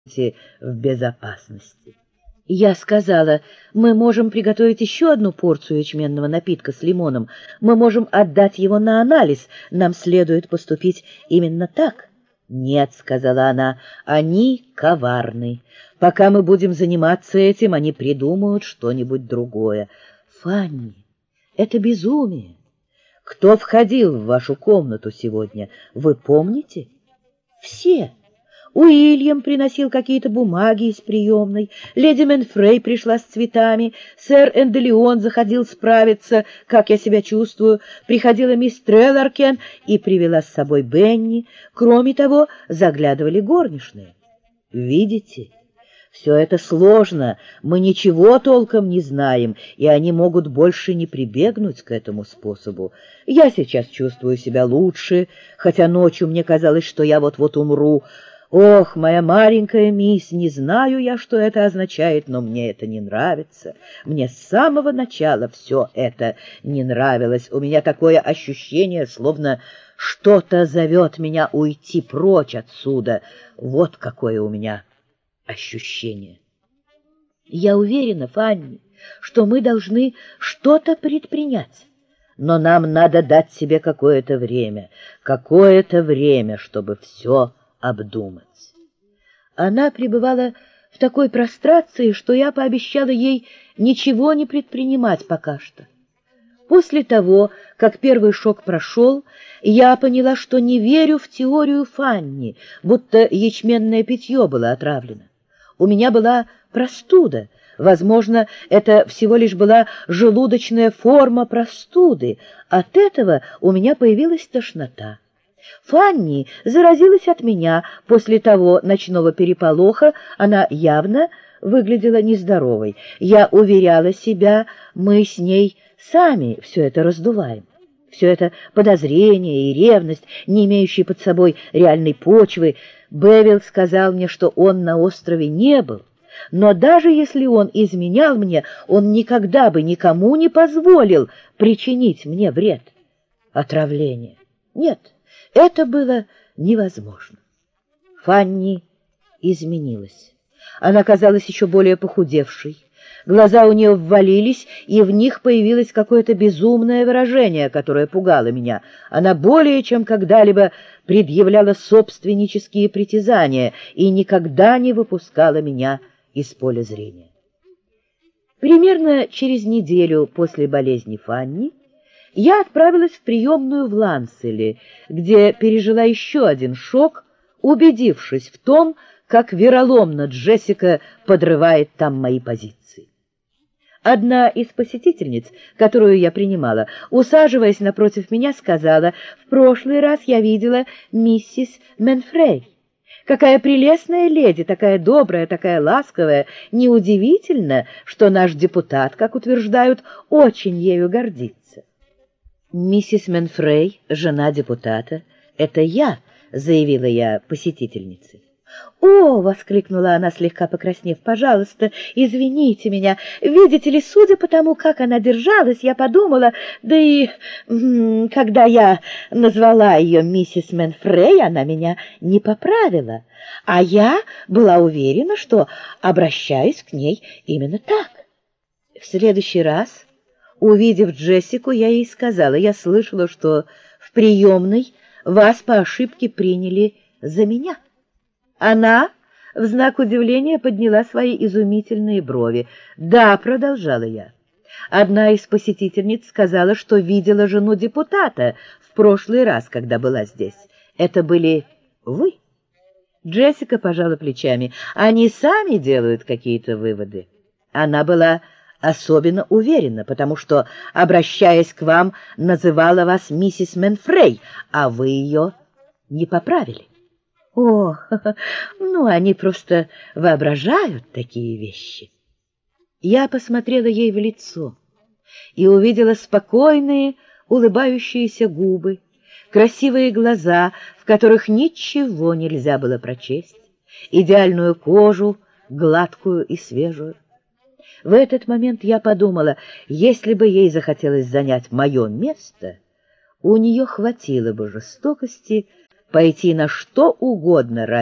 в безопасности. Я сказала: мы можем приготовить еще одну порцию ячменного напитка с лимоном. Мы можем отдать его на анализ. Нам следует поступить именно так. Нет, сказала она, они коварны. Пока мы будем заниматься этим, они придумают что-нибудь другое. Фанни, это безумие. Кто входил в вашу комнату сегодня, вы помните? Все. Уильям приносил какие-то бумаги из приемной, леди Менфрей пришла с цветами, сэр Энделеон заходил справиться, как я себя чувствую, приходила мисс Трелларкен и привела с собой Бенни. Кроме того, заглядывали горничные. Видите? Все это сложно, мы ничего толком не знаем, и они могут больше не прибегнуть к этому способу. Я сейчас чувствую себя лучше, хотя ночью мне казалось, что я вот-вот умру. Ох, моя маленькая мисс, не знаю я, что это означает, но мне это не нравится. Мне с самого начала все это не нравилось. У меня такое ощущение, словно что-то зовет меня уйти прочь отсюда. Вот какое у меня ощущение. Я уверена, Фанни, что мы должны что-то предпринять. Но нам надо дать себе какое-то время, чтобы все обдумать. Она пребывала в такой прострации, что я пообещала ей ничего не предпринимать пока что. После того, как первый шок прошел, я поняла, что не верю в теорию Фанни, будто ячменное питье было отравлено. У меня была простуда. Возможно, это всего лишь была желудочная форма простуды. От этого у меня появилась тошнота. Фанни заразилась от меня. После того ночного переполоха она явно выглядела нездоровой. Я уверяла себя, мы с ней сами все это раздуваем. Все это подозрение и ревность, не имеющие под собой реальной почвы. Бевилл сказал мне, что он на острове не был. Но даже если он изменял мне, он никогда бы никому не позволил причинить мне вред. Отравление. Нет, это было невозможно. Фанни изменилась. Она казалась еще более похудевшей. Глаза у нее ввалились, и в них появилось какое-то безумное выражение, которое пугало меня. Она более чем когда-либо предъявляла собственнические притязания и никогда не выпускала меня из поля зрения. Примерно через неделю после болезни Фанни я отправилась в приемную в Ланселе, где пережила еще один шок, убедившись в том, как вероломно Джессика подрывает там мои позиции. Одна из посетительниц, которую я принимала, усаживаясь напротив меня, сказала: «В прошлый раз я видела миссис Менфрей. Какая прелестная леди, такая добрая, такая ласковая. Неудивительно, что наш депутат, как утверждают, очень ею гордится». «Миссис Менфрей, жена депутата, это я», — заявила я посетительнице. «О!» — воскликнула она, слегка покраснев. «Пожалуйста, извините меня. Видите ли, судя по тому, как она держалась, я подумала, да и когда я назвала ее миссис Менфрей, она меня не поправила. А я была уверена, что обращаюсь к ней именно так. В следующий раз, увидев Джессику, я ей сказала: я слышала, что в приемной вас по ошибке приняли за меня». Она в знак удивления подняла свои изумительные брови. «Да», — продолжала я, — «одна из посетительниц сказала, что видела жену депутата в прошлый раз, когда была здесь. Это были вы?» Джессика пожала плечами. «Они сами делают какие-то выводы». Она была особенно уверена, потому что, обращаясь к вам, называла вас миссис Менфрей, а вы ее не поправили. «О, ну, они просто воображают такие вещи». Я посмотрела ей в лицо и увидела спокойные, улыбающиеся губы, красивые глаза, в которых ничего нельзя было прочесть, идеальную кожу, гладкую и свежую. В этот момент я подумала, если бы ей захотелось занять мое место, у нее хватило бы жестокости пойти на что угодно ради